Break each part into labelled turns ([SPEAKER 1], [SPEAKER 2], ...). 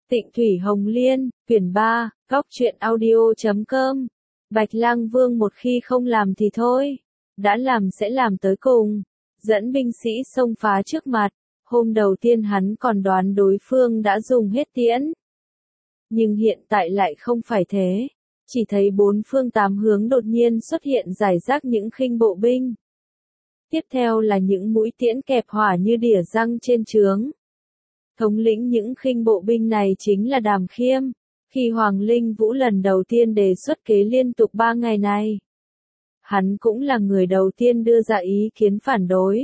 [SPEAKER 1] Tịnh Thủy Hồng Liên, quyển 3, góc truyện audio.com. Bạch Lang Vương một khi không làm thì thôi, đã làm sẽ làm tới cùng, dẫn binh sĩ xông phá trước mặt. Hôm đầu tiên hắn còn đoán đối phương đã dùng hết tiễn. Nhưng hiện tại lại không phải thế, chỉ thấy bốn phương tám hướng đột nhiên xuất hiện rải rác những khinh bộ binh. Tiếp theo là những mũi tiễn kẹp hỏa như đỉa răng trên trướng. Thống lĩnh những khinh bộ binh này chính là Đàm Khiêm, khi Hoàng Linh Vũ lần đầu tiên đề xuất kế liên tục 3 ngày này. Hắn cũng là người đầu tiên đưa ra ý kiến phản đối.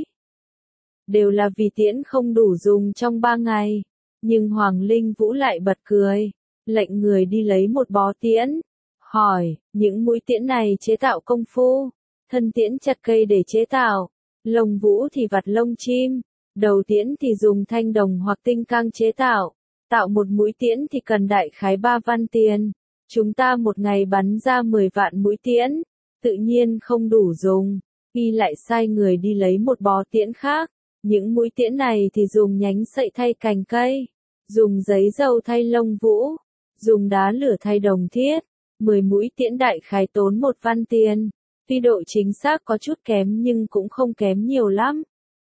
[SPEAKER 1] Đều là vì tiễn không đủ dùng trong 3 ngày, nhưng Hoàng Linh Vũ lại bật cười, lệnh người đi lấy một bó tiễn, hỏi, những mũi tiễn này chế tạo công phu, thân tiễn chặt cây để chế tạo, lông vũ thì vặt lông chim. Đầu tiễn thì dùng thanh đồng hoặc tinh cang chế tạo. Tạo một mũi tiễn thì cần đại khái 3 văn tiền. Chúng ta một ngày bắn ra 10 vạn mũi tiễn. Tự nhiên không đủ dùng. Y lại sai người đi lấy một bó tiễn khác. Những mũi tiễn này thì dùng nhánh sậy thay cành cây. Dùng giấy dầu thay lông vũ. Dùng đá lửa thay đồng thiết. 10 mũi tiễn đại khái tốn 1 văn tiền. Tuy độ chính xác có chút kém nhưng cũng không kém nhiều lắm.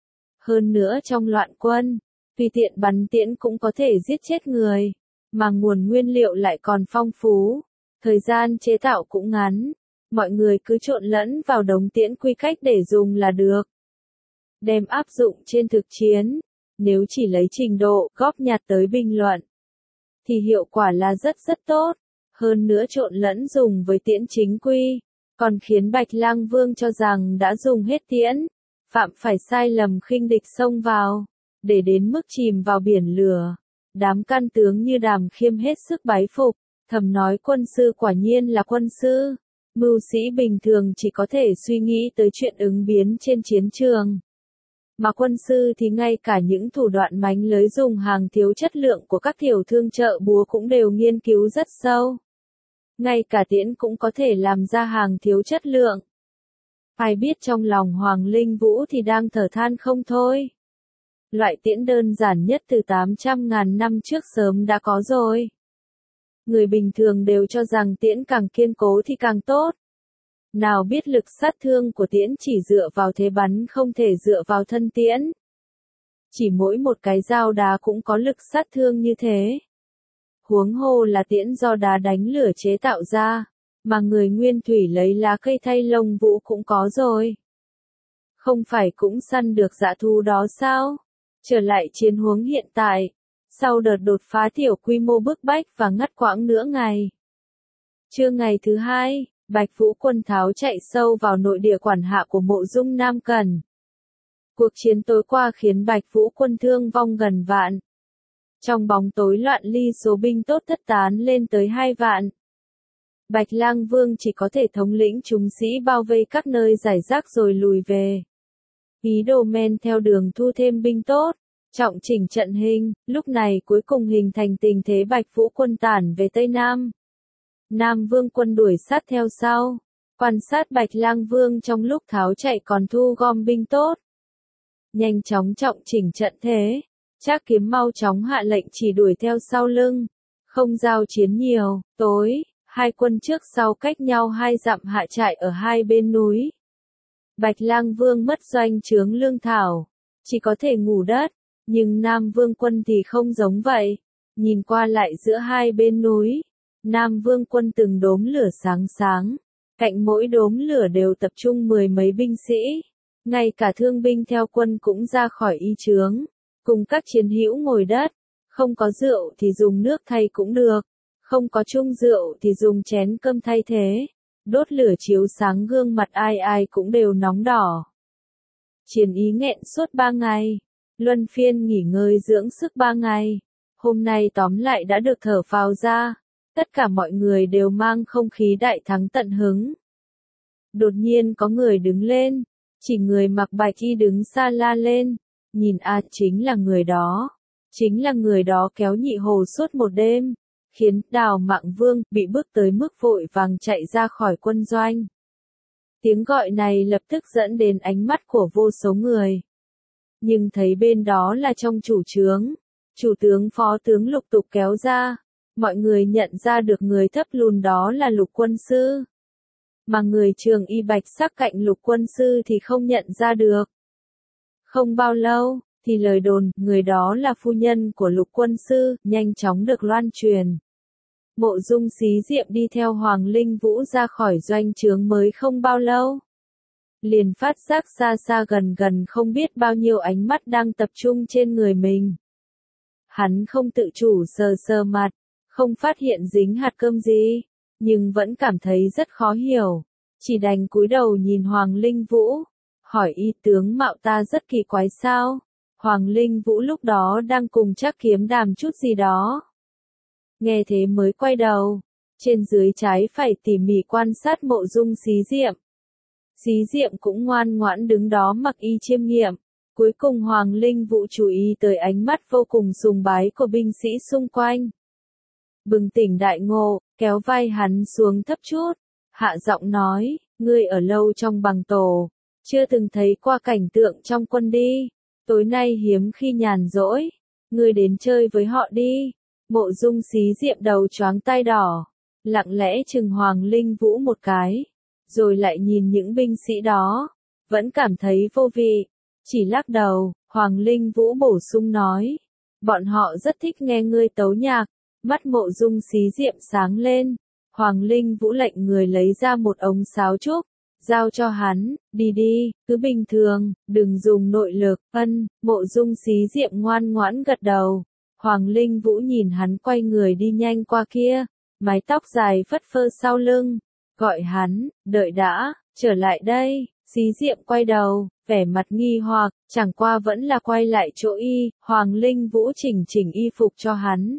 [SPEAKER 1] Hơn nữa trong loạn quân, tùy tiện bắn tiễn cũng có thể giết chết người, mà nguồn nguyên liệu lại còn phong phú, thời gian chế tạo cũng ngắn, mọi người cứ trộn lẫn vào đống tiễn quy cách để dùng là được. Đem áp dụng trên thực chiến, nếu chỉ lấy trình độ góp nhặt tới bình luận, thì hiệu quả là rất tốt, hơn nữa trộn lẫn dùng với tiễn chính quy, còn khiến Bạch Lang Vương cho rằng đã dùng hết tiễn. Phạm phải sai lầm khinh địch xông vào, để đến mức chìm vào biển lửa. Đám can tướng như Đàm Khiêm hết sức bái phục, thầm nói quân sư quả nhiên là quân sư. Mưu sĩ bình thường chỉ có thể suy nghĩ tới chuyện ứng biến trên chiến trường. Mà quân sư thì ngay cả những thủ đoạn mánh lới dùng hàng thiếu chất lượng của các tiểu thương chợ búa cũng đều nghiên cứu rất sâu. Ngay cả tiễn cũng có thể làm ra hàng thiếu chất lượng. Ai biết trong lòng Hoàng Linh Vũ thì đang thở than không thôi. Loại tiễn đơn giản nhất từ 800.000 năm trước sớm đã có rồi. Người bình thường đều cho rằng tiễn càng kiên cố thì càng tốt. Nào biết lực sát thương của tiễn chỉ dựa vào thế bắn không thể dựa vào thân tiễn. Chỉ mỗi một cái dao đá cũng có lực sát thương như thế. Huống hồ là tiễn do đá đánh lửa chế tạo ra. Mà người nguyên thủy lấy lá cây thay lông vũ cũng có rồi. Không phải cũng săn được dã thú đó sao? Trở lại chiến huống hiện tại. Sau đợt đột phá tiểu quy mô bức bách và ngắt quãng nửa ngày. Trưa ngày thứ 2, Bạch Vũ quân tháo chạy sâu vào nội địa quản hạ của Mộ Dung Nam Cẩn. Cuộc chiến tối qua khiến Bạch Vũ quân thương vong gần vạn. Trong bóng tối loạn ly số binh tốt thất tán lên tới 2 vạn. Bạch Lang Vương chỉ có thể thống lĩnh chúng sĩ bao vây các nơi giải rác rồi lùi về. Ý đồ men theo đường thu thêm binh tốt, trọng chỉnh trận hình, lúc này cuối cùng hình thành tình thế Bạch Vũ quân tản về Tây Nam. Nam Vương quân đuổi sát theo sau, quan sát Bạch Lang Vương trong lúc tháo chạy còn thu gom binh tốt. Nhanh chóng trọng chỉnh trận thế, Trác Kiếm mau chóng hạ lệnh chỉ đuổi theo sau lưng, không giao chiến nhiều, tối. Hai quân trước sau cách nhau 2 dặm hạ trại ở hai bên núi. Bạch Lang Vương mất doanh trướng lương thảo, chỉ có thể ngủ đất, nhưng Nam Vương quân thì không giống vậy. Nhìn qua lại giữa hai bên núi, Nam Vương quân từng đốm lửa sáng sáng, cạnh mỗi đốm lửa đều tập trung 10 mấy binh sĩ, ngay cả thương binh theo quân cũng ra khỏi y trướng, cùng các chiến hữu ngồi đất, không có rượu thì dùng nước thay cũng được. Không có chung rượu thì dùng chén cơm thay thế. Đốt lửa chiếu sáng gương mặt ai ai cũng đều nóng đỏ. Chiến ý nghẹn suốt 3 ngày. Luân phiên nghỉ ngơi dưỡng sức 3 ngày. Hôm nay tóm lại đã được thở phào ra. Tất cả mọi người đều mang không khí đại thắng tận hứng. Đột nhiên có người đứng lên. Chỉ người mặc bạch y đứng xa la lên. Nhìn chính là người đó. Chính là người đó kéo Nhị Hồ suốt một đêm. Khiến Đào Mạng Vương bị bức tới mức vội vàng chạy ra khỏi quân doanh. Tiếng gọi này lập tức dẫn đến ánh mắt của vô số người. Nhưng thấy bên đó là trong chủ trướng. Chủ tướng phó tướng lục tục kéo ra. Mọi người nhận ra được người thấp lùn đó là Lục quân sư. Mà người trường y bạch sắc cạnh Lục quân sư thì không nhận ra được. Không bao lâu, thì lời đồn, người đó là phu nhân của Lục quân sư, nhanh chóng được loan truyền. Mộ Dung Xí Diệm đi theo Hoàng Linh Vũ ra khỏi doanh trướng mới không bao lâu. Liền phát giác xa xa gần gần không biết bao nhiêu ánh mắt đang tập trung trên người mình. Hắn không tự chủ sờ sờ mặt, không phát hiện dính hạt cơm gì, nhưng vẫn cảm thấy rất khó hiểu. Chỉ đành cúi đầu nhìn Hoàng Linh Vũ, hỏi y tướng mạo ta rất kỳ quái sao? Hoàng Linh Vũ lúc đó đang cùng Trác Kiếm đàm chút gì đó. Nghe thế mới quay đầu, trên dưới trái phải tỉ mỉ quan sát Mộ Dung Xí Diệm. Xí Diệm cũng ngoan ngoãn đứng đó mặc y chiêm nghiệm. Cuối cùng Hoàng Linh Vũ chú ý tới ánh mắt vô cùng sùng bái của binh sĩ xung quanh. Bừng tỉnh đại ngộ, kéo vai hắn xuống thấp chút, hạ giọng nói, ngươi ở lâu trong bằng tổ, chưa từng thấy qua cảnh tượng trong quân đi, tối nay hiếm khi nhàn rỗi, ngươi đến chơi với họ đi. Mộ Dung Xí Diệm đầu choáng tai đỏ, lặng lẽ chừng Hoàng Linh Vũ một cái, rồi lại nhìn những binh sĩ đó, vẫn cảm thấy vô vị, chỉ lắc đầu. Hoàng Linh Vũ bổ sung nói, bọn họ rất thích nghe ngươi tấu nhạc. Mắt Mộ Dung Xí Diệm sáng lên, Hoàng Linh Vũ lệnh người lấy ra một ống sáo trúc, giao cho hắn, đi đi, cứ bình thường, đừng dùng nội lực. Mộ Dung Xí Diệm ngoan ngoãn gật đầu. Hoàng Linh Vũ nhìn hắn quay người đi nhanh qua kia, mái tóc dài phất phơ sau lưng, gọi hắn, đợi đã, trở lại đây. Xí Diệm quay đầu, vẻ mặt nghi hoặc, chẳng qua vẫn là quay lại chỗ y. Hoàng Linh Vũ chỉnh chỉnh y phục cho hắn.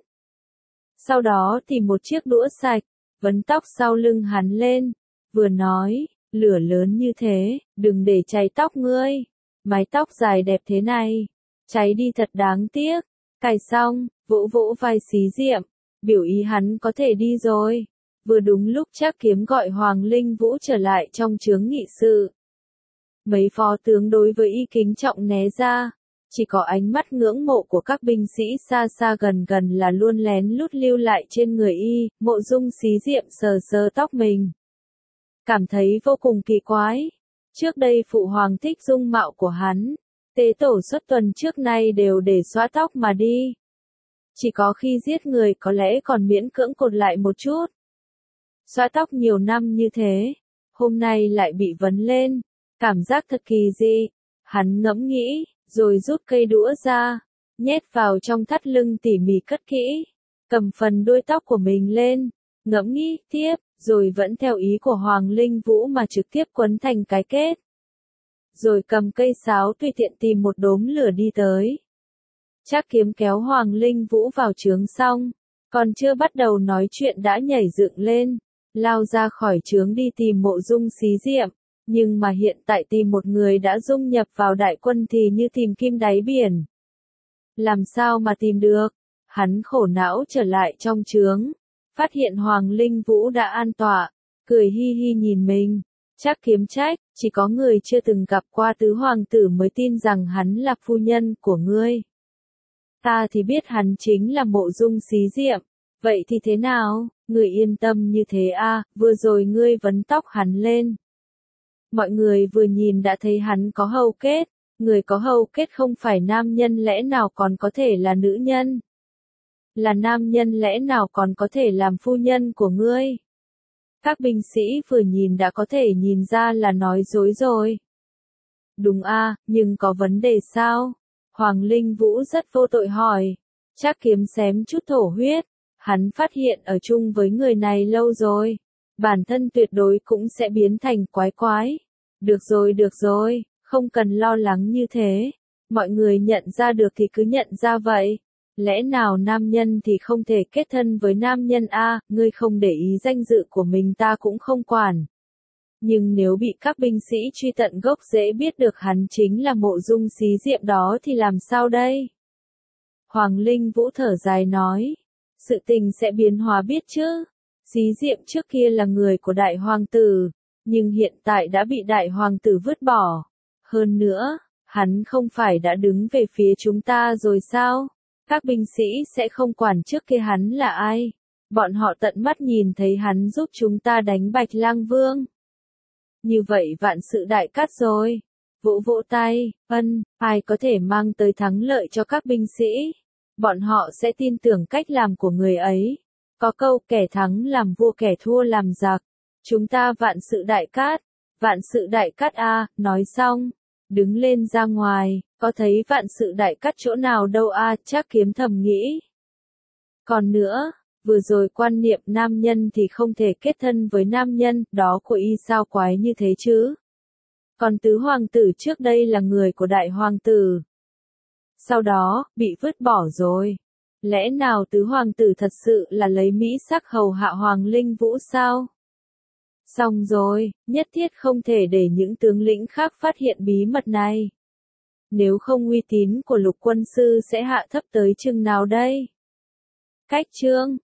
[SPEAKER 1] Sau đó tìm một chiếc đũa sạch, vấn tóc sau lưng hắn lên, vừa nói, lửa lớn như thế, đừng để cháy tóc ngươi, mái tóc dài đẹp thế này, cháy đi thật đáng tiếc. Cài xong, vỗ vỗ vai Xí Diệm, biểu ý hắn có thể đi rồi. Vừa đúng lúc Trác Kiếm gọi Hoàng Linh Vũ trở lại trong chướng nghị sự. Mấy phó tướng đối với y kính trọng né ra. Chỉ có ánh mắt ngưỡng mộ của các binh sĩ xa xa gần gần là luôn lén lút lưu lại trên người y. Mộ Dung Xí Diệm sờ sờ tóc mình, cảm thấy vô cùng kỳ quái. Trước đây phụ hoàng thích dung mạo của hắn, tế tổ xuất tuần trước nay đều để xóa tóc mà đi. Chỉ có khi giết người có lẽ còn miễn cưỡng cột lại một chút. Xóa tóc nhiều năm như thế, hôm nay lại bị vấn lên, cảm giác thật kỳ dị. Hắn ngẫm nghĩ, rồi rút cây đũa ra, nhét vào trong thắt lưng tỉ mỉ cất kỹ, cầm phần đuôi tóc của mình lên, ngẫm nghĩ tiếp, rồi vẫn theo ý của Hoàng Linh Vũ mà trực tiếp quấn thành cái kết. Rồi cầm cây sáo tùy tiện tìm một đốm lửa đi tới. Trác Kiếm kéo Hoàng Linh Vũ vào trướng xong, còn chưa bắt đầu nói chuyện đã nhảy dựng lên, lao ra khỏi trướng đi tìm Mộ Dung Xí Diệm. Nhưng mà hiện tại tìm một người đã dung nhập vào đại quân thì như tìm kim đáy biển. Làm sao mà tìm được? Hắn khổ não trở lại trong trướng, phát hiện Hoàng Linh Vũ đã an tọa, cười hi hi nhìn mình. Trác Kiếm trách, chỉ có người chưa từng gặp qua tứ hoàng tử mới tin rằng hắn là phu nhân của ngươi. Ta thì biết hắn chính là Mộ Dung Xí Diệm. Vậy thì thế nào? Người yên tâm như thế à? Vừa rồi ngươi vấn tóc hắn lên. Mọi người vừa nhìn đã thấy hắn có hầu kết, người có hầu kết không phải nam nhân lẽ nào còn có thể là nữ nhân? Là nam nhân lẽ nào còn có thể làm phu nhân của ngươi? Các binh sĩ vừa nhìn đã có thể nhìn ra là nói dối rồi. Đúng a, nhưng có vấn đề sao? Hoàng Linh Vũ rất vô tội hỏi. Trác Kiếm xém chút thổ huyết, hắn phát hiện ở chung với người này lâu rồi. Bản thân tuyệt đối cũng sẽ biến thành quái quái. Được rồi, không cần lo lắng như thế. Mọi người nhận ra được thì cứ nhận ra vậy. Lẽ nào nam nhân thì không thể kết thân với nam nhân a? Ngươi không để ý danh dự của mình ta cũng không quản. Nhưng nếu bị các binh sĩ truy tận gốc dễ biết được hắn chính là Mộ Dung Xí Diệm đó thì làm sao đây? Hoàng Linh Vũ thở dài nói. Sự tình sẽ biến hóa biết chứ. Xí Diệm trước kia là người của đại hoàng tử, nhưng hiện tại đã bị đại hoàng tử vứt bỏ. Hơn nữa, hắn không phải đã đứng về phía chúng ta rồi sao? Các binh sĩ sẽ không quản trước kia hắn là ai. Bọn họ tận mắt nhìn thấy hắn giúp chúng ta đánh Bạch Lang Vương. Như vậy vạn sự đại cát rồi. Vỗ vỗ tay, ai có thể mang tới thắng lợi cho các binh sĩ. Bọn họ sẽ tin tưởng cách làm của người ấy. Có câu kẻ thắng làm vua kẻ thua làm giặc. Chúng ta vạn sự đại cát a, nói xong. Đứng lên ra ngoài, có thấy vạn sự đại cát chỗ nào đâu a, Trác Kiếm thầm nghĩ. Còn nữa, vừa rồi quan niệm nam nhân thì không thể kết thân với nam nhân, đó của y sao quái như thế chứ? Còn tứ hoàng tử trước đây là người của đại hoàng tử. Sau đó, bị vứt bỏ rồi. Lẽ nào tứ hoàng tử thật sự là lấy mỹ sắc hầu hạ Hoàng Linh Vũ sao? Xong rồi, nhất thiết không thể để những tướng lĩnh khác phát hiện bí mật này. Nếu không uy tín của Lục quân sư sẽ hạ thấp tới chừng nào đây? Cách chương